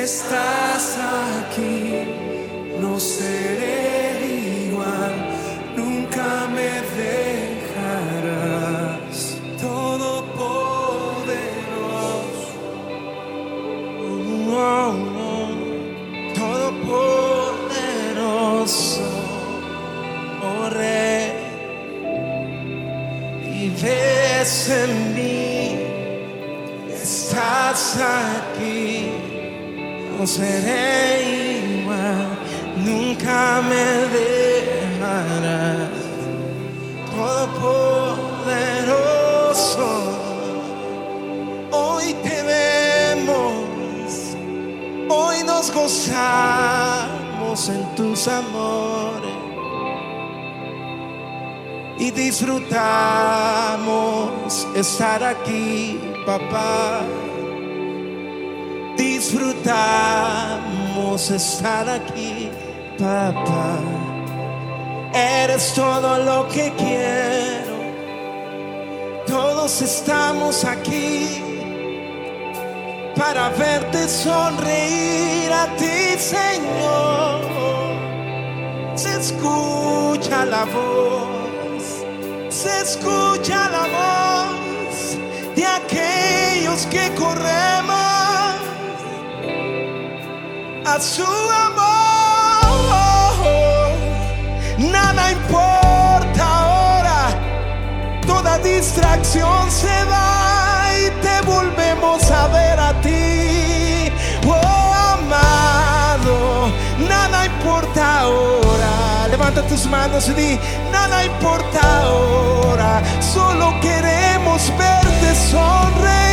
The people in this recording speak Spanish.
estás aquí, no seré igual, nunca me dejarás, todopoderoso, todopoderoso, oh Rey, vives en mí, estás aquí. No seré igual, nunca me dejarás, todopoderoso. Hoy te vemos, hoy nos gozamos en tus amores y disfrutamos estar aquí, papá. Disfrutamos estar aquí, papá. Eres todo lo que quiero. Todos estamos aquí para verte sonreír a ti, Señor. Se escucha la voz, se escucha la voz de aquellos que corremos a su amor. Nada importa ahora, toda distracción se va y te volvemos a ver a ti, oh amado. Nada importa ahora, levanta tus manos y di: nada importa ahora, solo queremos verte sonreír.